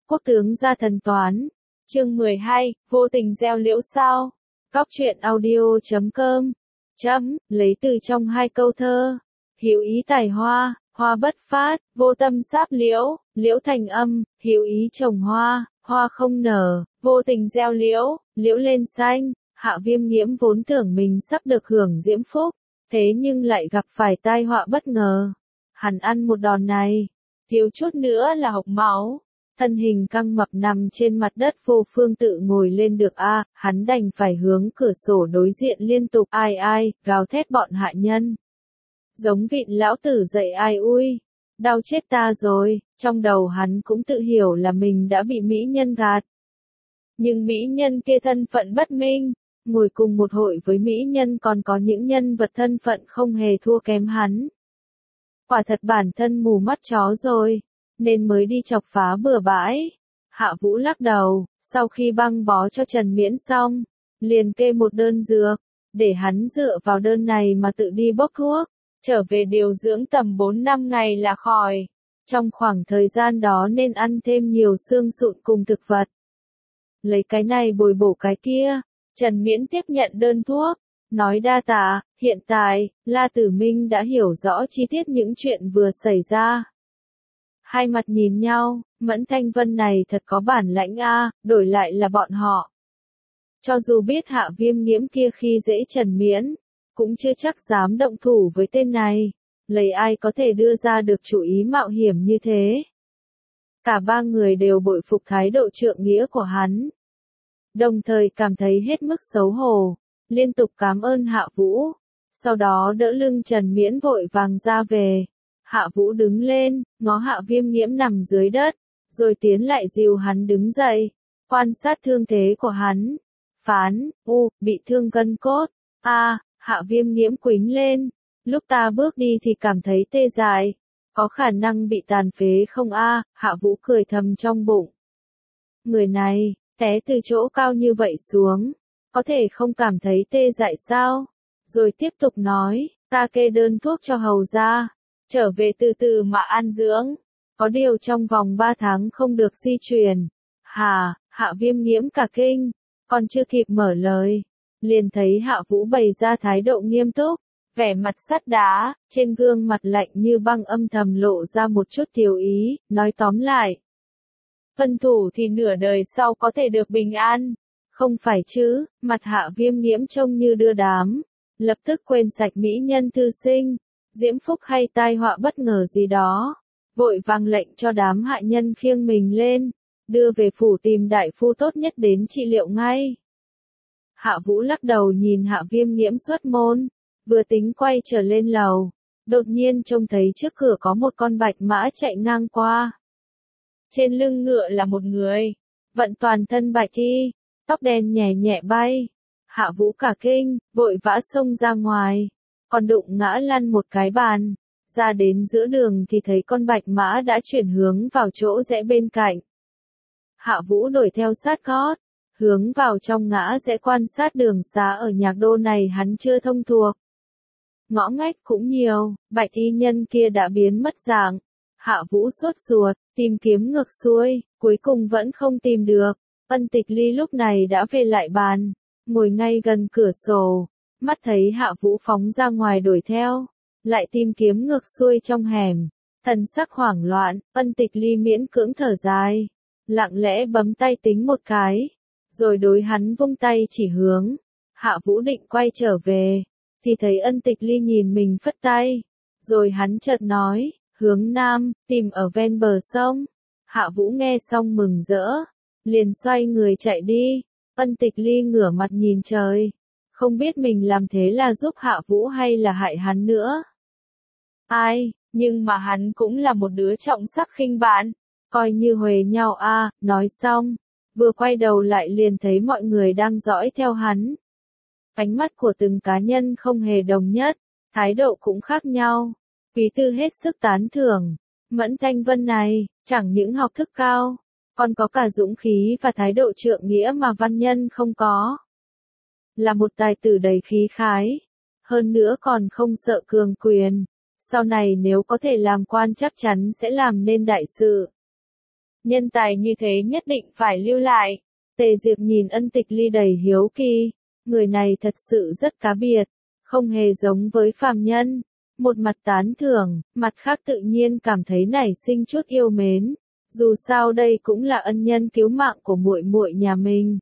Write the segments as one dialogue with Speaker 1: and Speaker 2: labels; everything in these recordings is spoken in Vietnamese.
Speaker 1: Quốc tướng gia thần toán. Chương 12, vô tình gieo liễu sao. Cóc truyện audio.com. Lấy từ trong hai câu thơ. Hữu ý tài hoa, hoa bất phát, vô tâm sáp liễu, liễu thành âm, hữu ý trồng hoa, hoa không nở, vô tình gieo liễu, liễu lên xanh. Hạ Viêm Nghiễm vốn tưởng mình sắp được hưởng diễm phúc, thế nhưng lại gặp phải tai họa bất ngờ. Hắn ăn một đòn này, thiếu chút nữa là hộc máu. Thân hình căng mập nằm trên mặt đất vô phương tự ngồi lên được hắn đành phải hướng cửa sổ đối diện liên tục ai, gào thét bọn hạ nhân. Giống vịn lão tử dậy ai ui, đau chết ta rồi, trong đầu hắn cũng tự hiểu là mình đã bị mỹ nhân gạt. Nhưng mỹ nhân kia thân phận bất minh, ngồi cùng một hội với mỹ nhân còn có những nhân vật thân phận không hề thua kém hắn. Quả thật bản thân mù mắt chó rồi, nên mới đi chọc phá bừa bãi. Hạ Vũ lắc đầu, sau khi băng bó cho Trần Miễn xong, liền kê một đơn dược, để hắn dựa vào đơn này mà tự đi bốc thuốc, trở về điều dưỡng tầm 4-5 ngày là khỏi. Trong khoảng thời gian đó nên ăn thêm nhiều xương sụn cùng thực vật. Lấy cái này bồi bổ cái kia, Trần Miễn tiếp nhận đơn thuốc, nói đa tạ. Hiện tại, La Tử Minh đã hiểu rõ chi tiết những chuyện vừa xảy ra. Hai mặt nhìn nhau, Mẫn Thanh Vân này thật có bản lãnh đổi lại là bọn họ. Cho dù biết Hạ Viêm Nghiễm kia khi dễ Trần Miễn, cũng chưa chắc dám động thủ với tên này, lấy ai có thể đưa ra được chủ ý mạo hiểm như thế. Cả ba người đều bội phục thái độ trượng nghĩa của hắn, đồng thời cảm thấy hết mức xấu hổ, liên tục cảm ơn Hạ Vũ, sau đó đỡ lưng Trần Miễn vội vàng ra về. Hạ Vũ đứng lên, ngó Hạ Viêm Nghiễm nằm dưới đất, rồi tiến lại dìu hắn đứng dậy, quan sát thương thế của hắn. Phán, bị thương gân cốt. Hạ Viêm Nghiễm quĩnh lên, lúc ta bước đi thì cảm thấy tê dại, có khả năng bị tàn phế không Hạ Vũ cười thầm trong bụng. Người này, té từ chỗ cao như vậy xuống, có thể không cảm thấy tê dại sao? Rồi tiếp tục nói, ta kê đơn thuốc cho hầu ra, trở về từ từ mà ăn dưỡng, có điều trong vòng 3 tháng không được di chuyển. Hạ Viêm Nghiễm cả kinh, còn chưa kịp mở lời, liền thấy Hạ Vũ bày ra thái độ nghiêm túc, vẻ mặt sắt đá, trên gương mặt lạnh như băng âm thầm lộ ra một chút thiếu ý, nói tóm lại. Tuân thủ thì nửa đời sau có thể được bình an. Không phải chứ, mặt Hạ Viêm Nghiễm trông như đưa đám, lập tức quên sạch mỹ nhân thư sinh, diễm phúc hay tai họa bất ngờ gì đó, vội vàng lệnh cho đám hạ nhân khiêng mình lên, đưa về phủ tìm đại phu tốt nhất đến trị liệu ngay. Hạ Vũ lắc đầu nhìn Hạ Viêm Nghiễm xuất môn, vừa tính quay trở lên lầu, đột nhiên trông thấy trước cửa có một con bạch mã chạy ngang qua. Trên lưng ngựa là một người, vận toàn thân bạch y, tóc đen nhẹ nhẹ bay. Hạ Vũ cả kinh, vội vã xông ra ngoài, còn đụng ngã lăn một cái bàn. Ra đến giữa đường thì thấy con bạch mã đã chuyển hướng vào chỗ rẽ bên cạnh. Hạ Vũ đuổi theo sát gót, hướng vào trong ngã rẽ quan sát đường xá ở Nhạc Đô này hắn chưa thông thuộc. Ngõ ngách cũng nhiều, bạch y nhân kia đã biến mất dạng. Hạ Vũ sốt ruột, tìm kiếm ngược xuôi, cuối cùng vẫn không tìm được. Ân Tịch Ly lúc này đã về lại bàn, ngồi ngay gần cửa sổ, mắt thấy Hạ Vũ phóng ra ngoài đuổi theo, lại tìm kiếm ngược xuôi trong hẻm, thần sắc hoảng loạn. Ân Tịch Ly miễn cưỡng thở dài, lặng lẽ bấm tay tính một cái, rồi đối hắn vung tay chỉ hướng. Hạ Vũ định quay trở về, thì thấy Ân Tịch Ly nhìn mình phất tay, rồi hắn chợt nói, hướng nam, tìm ở ven bờ sông. Hạ Vũ nghe xong mừng rỡ, liền xoay người chạy đi. Ân Tịch Ly ngửa mặt nhìn trời, không biết mình làm thế là giúp Hạ Vũ hay là hại hắn nữa. Nhưng mà hắn cũng là một đứa trọng sắc khinh bạn, coi như huề nhau nói xong, vừa quay đầu lại liền thấy mọi người đang dõi theo hắn. Ánh mắt của từng cá nhân không hề đồng nhất, thái độ cũng khác nhau. Quý tư hết sức tán thưởng, Mẫn Thanh Vân này, chẳng những học thức cao, còn có cả dũng khí và thái độ trượng nghĩa mà văn nhân không có. Là một tài tử đầy khí khái, hơn nữa còn không sợ cường quyền, sau này nếu có thể làm quan chắc chắn sẽ làm nên đại sự. nhân tài như thế nhất định phải lưu lại. Tề Diệp nhìn Ân Tịch Ly đầy hiếu kỳ, người này thật sự rất cá biệt, không hề giống với phàm nhân. Một mặt tán thưởng, mặt khác tự nhiên cảm thấy nảy sinh chút yêu mến. Dù sao đây cũng là ân nhân cứu mạng của muội muội nhà mình.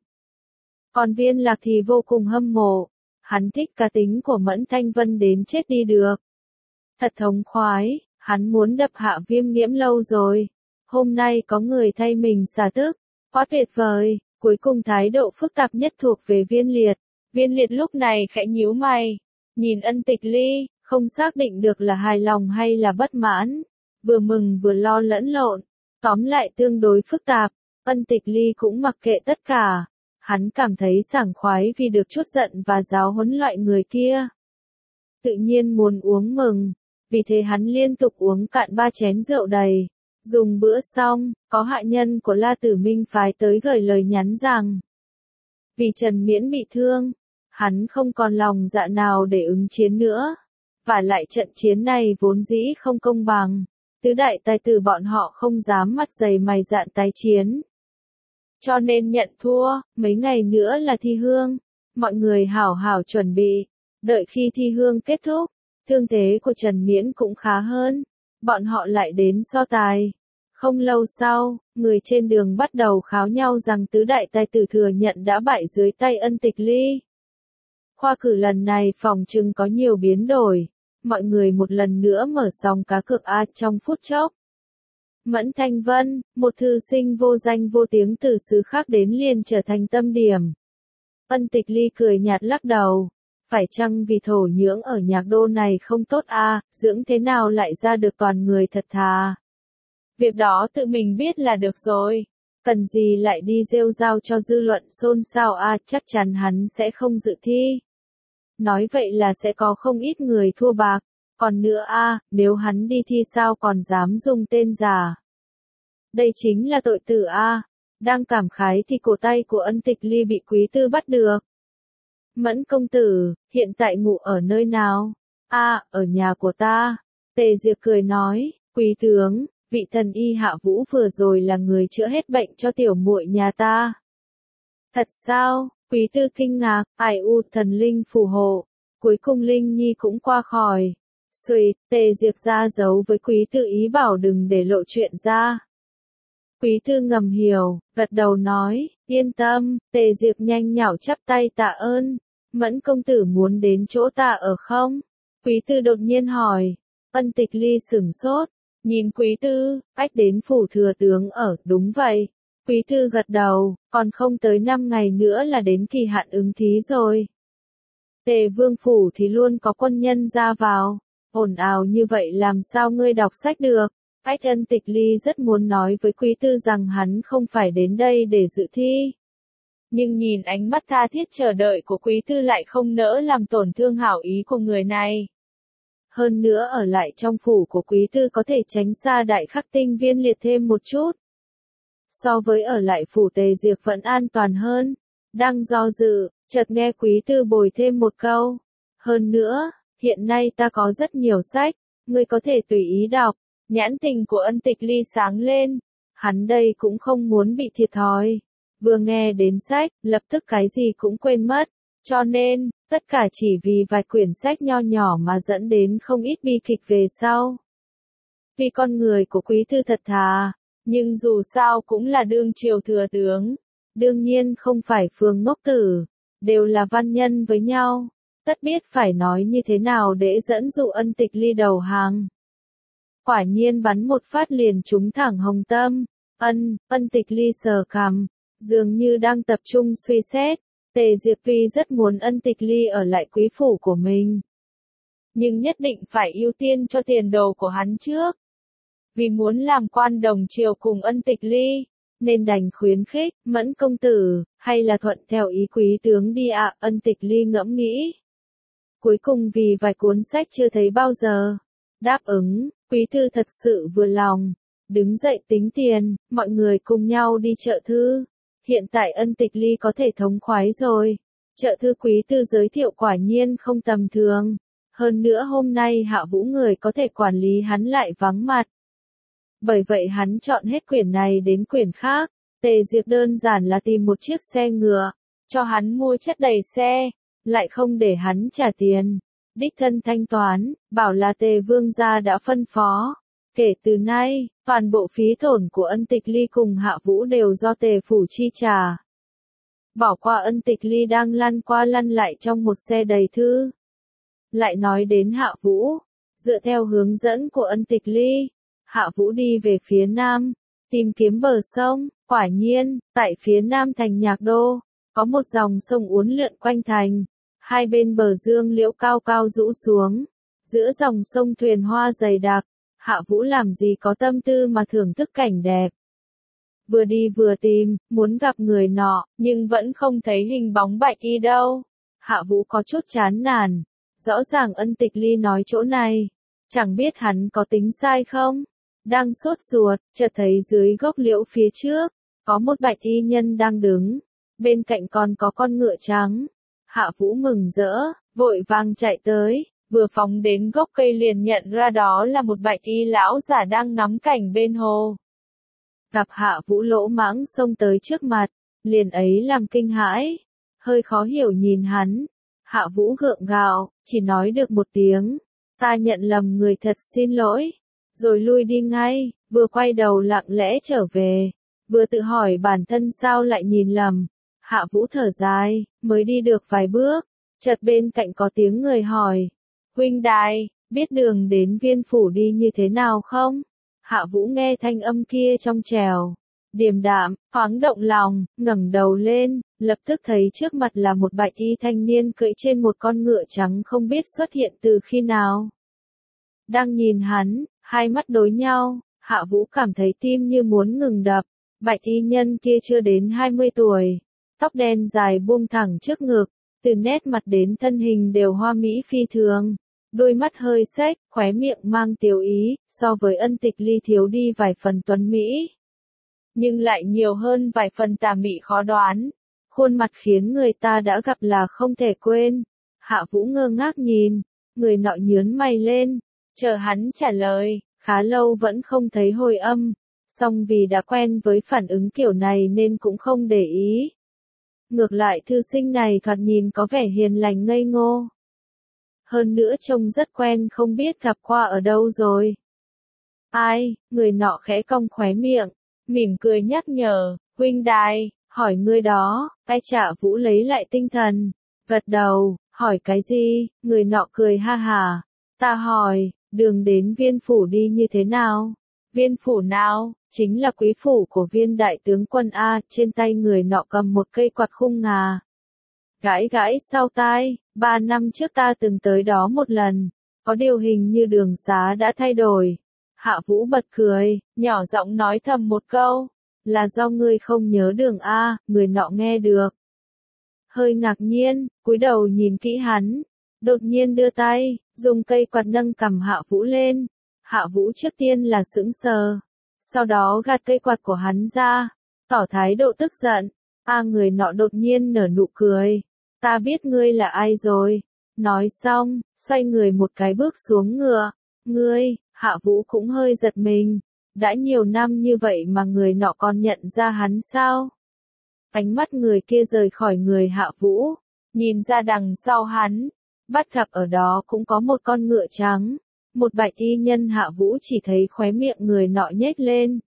Speaker 1: Còn Viên Lạc thì vô cùng hâm mộ, hắn thích cá tính của Mẫn Thanh Vân đến chết đi được. Thật thống khoái, hắn muốn đập hạ Viêm Nghiễm lâu rồi. Hôm nay có người thay mình xả tức, quá tuyệt vời. Cuối cùng thái độ phức tạp nhất thuộc về Viên Liệt. Viên Liệt lúc này khẽ nhíu mày, nhìn Ân Tịch Ly, không xác định được là hài lòng hay là bất mãn, vừa mừng vừa lo lẫn lộn, tóm lại tương đối phức tạp. Ân Tịch Ly cũng mặc kệ tất cả, hắn cảm thấy sảng khoái vì được trút giận và giáo huấn loại người kia. Tự nhiên muốn uống mừng, vì thế hắn liên tục uống cạn 3 chén rượu đầy. Dùng bữa xong, có hạ nhân của La Tử Minh phái tới gửi lời nhắn rằng, vì Trần Miễn bị thương, hắn không còn lòng dạ nào để ứng chiến nữa. Và lại trận chiến này vốn dĩ không công bằng, tứ đại tài tử bọn họ không dám mặt dày mày dạn tái chiến. Cho nên nhận thua, mấy ngày nữa là thi hương, mọi người hảo hảo chuẩn bị, đợi khi thi hương kết thúc, thương thế của Trần Miễn cũng khá hơn, bọn họ lại đến so tài. Không lâu sau, người trên đường bắt đầu kháo nhau rằng tứ đại tài tử thừa nhận đã bại dưới tay Ân Tịch Ly. Khoa cử lần này phòng trừng có nhiều biến đổi, mọi người một lần nữa mở sòng cá cược trong phút chốc. Mẫn Thanh Vân, một thư sinh vô danh vô tiếng từ xứ khác đến liền trở thành tâm điểm. Ân Tịch Ly cười nhạt lắc đầu, phải chăng vì thổ nhưỡng ở Nhạc Đô này không tốt dưỡng thế nào lại ra được toàn người thật thà. Việc đó tự mình biết là được rồi, cần gì lại đi rêu rao cho dư luận xôn xao chắc chắn hắn sẽ không dự thi. Nói vậy là sẽ có không ít người thua bạc, còn nữa nếu hắn đi thi sao còn dám dùng tên giả. Đây chính là tội tử Đang cảm khái thì cổ tay của Ân Tịch Ly bị Quý Tư bắt được. Mẫn công tử, hiện tại ngủ ở nơi nào? Ở nhà của ta. Tề Diệp cười nói, Quý tướng, vị thần y Hạ Vũ vừa rồi là người chữa hết bệnh cho tiểu muội nhà ta. Thật sao? Quý Tư kinh ngạc, thần linh phù hộ. Cuối cùng Linh Nhi cũng qua khỏi. Tề Diệp ra dấu với Quý Tư ý bảo đừng để lộ chuyện ra. Quý Tư ngầm hiểu, gật đầu nói, yên tâm. Tề Diệp nhanh nhảu chắp tay tạ ơn. Mẫn công tử muốn đến chỗ ta ở không? Quý Tư đột nhiên hỏi. Ân Tịch Ly sửng sốt, nhìn Quý Tư, đến phủ thừa tướng ở, đúng vậy. Quý Tư gật đầu, còn không tới 5 ngày nữa là đến kỳ hạn ứng thí rồi. Tề vương phủ thì luôn có quân nhân ra vào, ồn ào như vậy làm sao ngươi đọc sách được. Ân Tịch Ly rất muốn nói với Quý Tư rằng hắn không phải đến đây để dự thi. Nhưng nhìn ánh mắt tha thiết chờ đợi của Quý Tư lại không nỡ làm tổn thương hảo ý của người này. Hơn nữa ở lại trong phủ của Quý Tư có thể tránh xa Đại Khắc Tinh Viên Liệt thêm một chút. So với ở lại phủ Tề Diệp vẫn an toàn hơn. Đang do dự, chợt nghe Quý Tư bồi thêm một câu. Hơn nữa, hiện nay ta có rất nhiều sách, ngươi có thể tùy ý đọc. Nhãn tình của Ân Tịch Ly sáng lên. Hắn đây cũng không muốn bị thiệt thòi. Vừa nghe đến sách, lập tức cái gì cũng quên mất. Cho nên, tất cả chỉ vì vài quyển sách nho nhỏ mà dẫn đến không ít bi kịch về sau. Vì con người của Quý Tư thật thà, nhưng dù sao cũng là đương triều thừa tướng. Đương nhiên không phải phường ngốc tử, đều là văn nhân với nhau. Tất biết phải nói như thế nào để dẫn dụ Ân Tịch Ly đầu hàng. Quả nhiên bắn một phát liền trúng thẳng hồng tâm. Ân Tịch Ly sờ cằm, dường như đang tập trung suy xét. Tề Diệp tuy rất muốn Ân Tịch Ly ở lại quý phủ của mình, nhưng nhất định phải ưu tiên cho tiền đồ của hắn trước. Vì muốn làm quan đồng triều cùng Ân Tịch Ly, nên đành khuyến khích, Mẫn công tử, hay là thuận theo ý quý tướng đi Ân Tịch Ly ngẫm nghĩ. Cuối cùng vì vài cuốn sách chưa thấy bao giờ, đáp ứng. Quý Tư thật sự vừa lòng, đứng dậy tính tiền, mọi người cùng nhau đi chợ thư. Hiện tại Ân Tịch Ly có thể thống khoái rồi. Chợ thư Quý Tư giới thiệu quả nhiên không tầm thường. Hơn nữa hôm nay Hạ Vũ người có thể quản lý hắn lại vắng mặt. Bởi vậy hắn chọn hết quyển này đến quyển khác. Tề Diệp đơn giản là tìm một chiếc xe ngựa, cho hắn mua chất đầy xe, lại không để hắn trả tiền. Đích thân thanh toán, bảo là Tề Vương gia đã phân phó. Kể từ nay, toàn bộ phí tổn của Ân Tịch Ly cùng Hạ Vũ đều do Tề phủ chi trả. Bỏ qua Ân Tịch Ly đang lăn qua lăn lại trong một xe đầy thư. Lại nói đến Hạ Vũ, dựa theo hướng dẫn của Ân Tịch Ly, Hạ Vũ đi về phía nam, tìm kiếm bờ sông. Quả nhiên, tại phía nam thành Nhạc Đô, có một dòng sông uốn lượn quanh thành, hai bên bờ dương liễu cao cao rũ xuống, giữa dòng sông thuyền hoa dày đặc. Hạ Vũ làm gì có tâm tư mà thưởng thức cảnh đẹp. Vừa đi vừa tìm, muốn gặp người nọ, nhưng vẫn không thấy hình bóng Bạch Y đâu. Hạ Vũ có chút chán nản, rõ ràng Ân Tịch Ly nói chỗ này, chẳng biết hắn có tính sai không. Đang sốt ruột, chợt thấy dưới gốc liễu phía trước, có một Bạch Y nhân đang đứng, bên cạnh còn có con ngựa trắng. Hạ Vũ mừng rỡ, vội vàng chạy tới. Vừa phóng đến gốc cây liền nhận ra đó là một Bạch Y lão giả đang ngắm cảnh bên hồ. Gặp Hạ Vũ lỗ mãng xông tới trước mặt, liền ấy làm kinh hãi, hơi khó hiểu nhìn hắn. Hạ Vũ gượng gạo, chỉ nói được một tiếng, ta nhận lầm người, thật xin lỗi, rồi lui đi ngay, vừa quay đầu lặng lẽ trở về, vừa tự hỏi bản thân sao lại nhìn lầm. Hạ Vũ thở dài, mới đi được vài bước, chợt bên cạnh có tiếng người hỏi. Huynh đài, biết đường đến Viên phủ đi như thế nào không? Hạ Vũ nghe thanh âm kia trong trẻo, điềm đạm, thoáng động lòng, ngẩng đầu lên, lập tức thấy trước mặt là một Bạch Y thanh niên cưỡi trên một con ngựa trắng không biết xuất hiện từ khi nào. Đang nhìn hắn, hai mắt đối nhau, Hạ Vũ cảm thấy tim như muốn ngừng đập. Bạch Y nhân kia chưa đến 20 tuổi, tóc đen dài buông thẳng trước ngực, từ nét mặt đến thân hình đều hoa mỹ phi thường. Đôi mắt hơi xếch, khóe miệng mang tiểu ý, so với Ân Tịch Ly thiếu đi vài phần tuấn mỹ, nhưng lại nhiều hơn vài phần tà mị khó đoán. Khuôn mặt khiến người ta đã gặp là không thể quên. Hạ Vũ ngơ ngác nhìn, người nọ nhướng mày lên, chờ hắn trả lời, khá lâu vẫn không thấy hồi âm, song vì đã quen với phản ứng kiểu này nên cũng không để ý. Ngược lại thư sinh này thoạt nhìn có vẻ hiền lành ngây ngô. Hơn nữa trông rất quen, không biết gặp qua ở đâu rồi. Ai? Người nọ khẽ cong khóe miệng, mỉm cười nhắc nhở, huynh đài, hỏi ngươi đó. Ai? Hạ Vũ lấy lại tinh thần, gật đầu, hỏi cái gì? Người nọ cười ha hả, ta hỏi, đường đến Viên phủ đi như thế nào? Viên phủ nào? Chính là quý phủ của Viên đại tướng quân A. Trên tay người nọ cầm một cây quạt khung ngà, gãi gãi sau tai. 3 năm trước ta từng tới đó một lần, có điều hình như đường xá đã thay đổi. Hạ Vũ bật cười, nhỏ giọng nói thầm một câu, là do ngươi không nhớ đường A. Người nọ nghe được, hơi ngạc nhiên, cúi đầu nhìn kỹ hắn, đột nhiên đưa tay, dùng cây quạt nâng cằm Hạ Vũ lên. Hạ Vũ trước tiên là sững sờ, sau đó gạt cây quạt của hắn ra, tỏ thái độ tức giận. Người nọ đột nhiên nở nụ cười, ta biết ngươi là ai rồi. Nói xong, xoay người một cái bước xuống ngựa. Ngươi? Hạ Vũ cũng hơi giật mình, đã nhiều năm như vậy mà người nọ còn nhận ra hắn sao? Ánh mắt người kia rời khỏi người Hạ Vũ, nhìn ra đằng sau hắn, bắt gặp ở đó cũng có một con ngựa trắng, một Bạch Y nhân. Hạ Vũ chỉ thấy khóe miệng người nọ nhếch lên,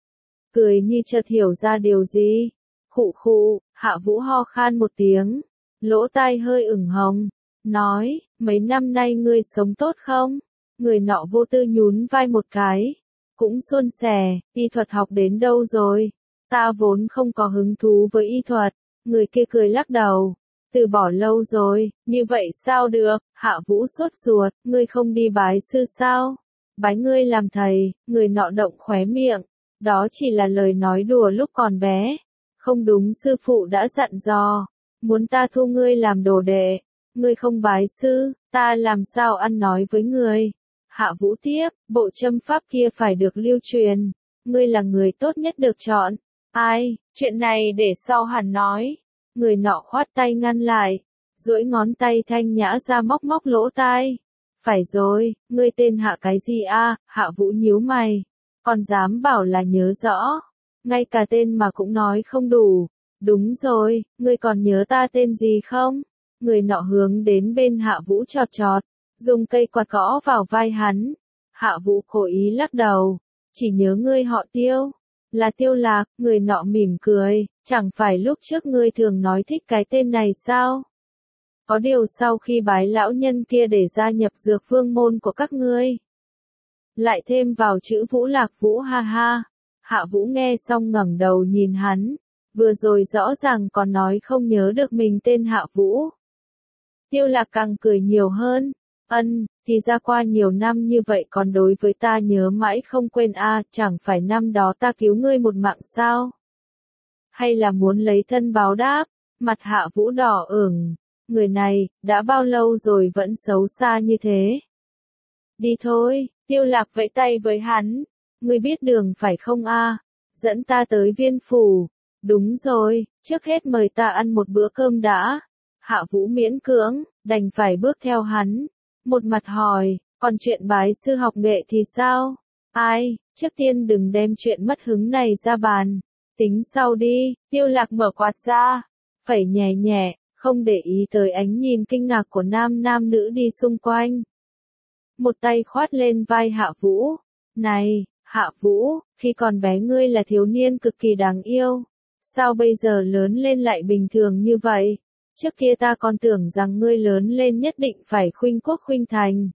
Speaker 1: cười như chợt hiểu ra điều gì. Khụ khụ, Hạ Vũ ho khan một tiếng, lỗ tai hơi ửng hồng, nói, mấy năm nay ngươi sống tốt không? Người nọ vô tư nhún vai một cái, cũng suôn sẻ, y thuật học đến đâu rồi? Ta vốn không có hứng thú với y thuật. Người kia cười lắc đầu, từ bỏ lâu rồi. Như vậy sao được? Hạ Vũ sốt ruột, ngươi không đi bái sư sao? Bái ngươi làm thầy. Người nọ động khóe miệng, đó chỉ là lời nói đùa lúc còn bé. Không đúng, sư phụ đã dặn dò, muốn ta thu ngươi làm đồ đệ. Ngươi không bái sư, ta làm sao ăn nói với ngươi? Hạ Vũ tiếp, bộ châm pháp kia phải được lưu truyền, ngươi là người tốt nhất được chọn. Ai? Chuyện này để sau hẳn nói. Người nọ khoát tay ngăn lại, duỗi ngón tay thanh nhã ra móc móc lỗ tai. Phải rồi, ngươi tên Hạ cái gì a? Hạ Vũ nhíu mày, còn dám bảo là nhớ rõ. Ngay cả tên mà cũng nói không đủ. Đúng rồi, ngươi còn nhớ ta tên gì không? Người nọ hướng đến bên Hạ Vũ chọt chọt, dùng cây quạt gõ vào vai hắn. Hạ Vũ cố ý lắc đầu, chỉ nhớ ngươi họ Tiêu. Là Tiêu Lạc, người nọ mỉm cười, chẳng phải lúc trước ngươi thường nói thích cái tên này sao? Có điều sau khi bái lão nhân kia để gia nhập dược vương môn của các ngươi, lại thêm vào chữ Vũ Lạc Vũ ha ha. Hạ Vũ nghe xong ngẩng đầu nhìn hắn, vừa rồi rõ ràng còn nói không nhớ được mình tên Hạ Vũ. Tiêu Lạc càng cười nhiều hơn, thì ra qua nhiều năm như vậy còn đối với ta nhớ mãi không quên chẳng phải năm đó ta cứu ngươi một mạng sao? Hay là muốn lấy thân báo đáp? Mặt Hạ Vũ đỏ ửng, người này, đã bao lâu rồi vẫn xấu xa như thế? Đi thôi, Tiêu Lạc vẫy tay với hắn, ngươi biết đường phải không dẫn ta tới Viên phủ. Đúng rồi, trước hết mời ta ăn một bữa cơm đã. Hạ Vũ miễn cưỡng, đành phải bước theo hắn. Một mặt hỏi, còn chuyện bái sư học nghệ thì sao? Trước tiên đừng đem chuyện mất hứng này ra bàn. Tính sau đi. Tiêu Lạc mở quạt ra, phẩy nhẹ nhẹ, không để ý tới ánh nhìn kinh ngạc của nam nữ đi xung quanh. Một tay khoát lên vai Hạ Vũ. Này, Hạ Vũ, khi còn bé ngươi là thiếu niên cực kỳ đáng yêu. Sao bây giờ lớn lên lại bình thường như vậy? Trước kia ta còn tưởng rằng ngươi lớn lên nhất định phải khuynh quốc khuynh thành.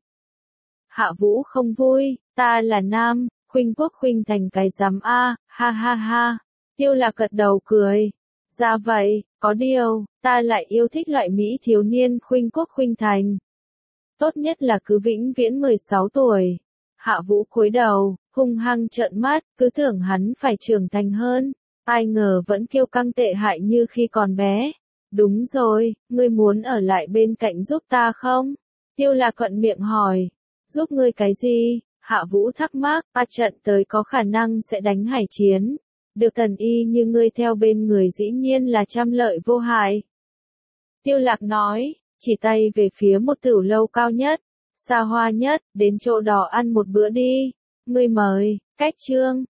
Speaker 1: Hạ Vũ không vui, ta là nam, khuynh quốc khuynh thành cái rắm ha ha ha. Tiêu Lạc gật đầu cười. Ra vậy, có điều, ta lại yêu thích loại Mỹ thiếu niên khuynh quốc khuynh thành. Tốt nhất là cứ vĩnh viễn 16 tuổi. Hạ Vũ cúi đầu, hung hăng trợn mắt, cứ tưởng hắn phải trưởng thành hơn. Ai ngờ vẫn kiêu căng tệ hại như khi còn bé. Đúng rồi, ngươi muốn ở lại bên cạnh giúp ta không? Tiêu Lạc thuận miệng hỏi. Giúp ngươi cái gì? Hạ Vũ thắc mắc, trận tới có khả năng sẽ đánh hải chiến. Được thần y như ngươi theo bên người dĩ nhiên là trăm lợi vô hại. Tiêu Lạc nói, chỉ tay về phía một tửu lâu cao nhất, xa hoa nhất, đến chỗ đó ăn một bữa đi. Ngươi mời, cách chương.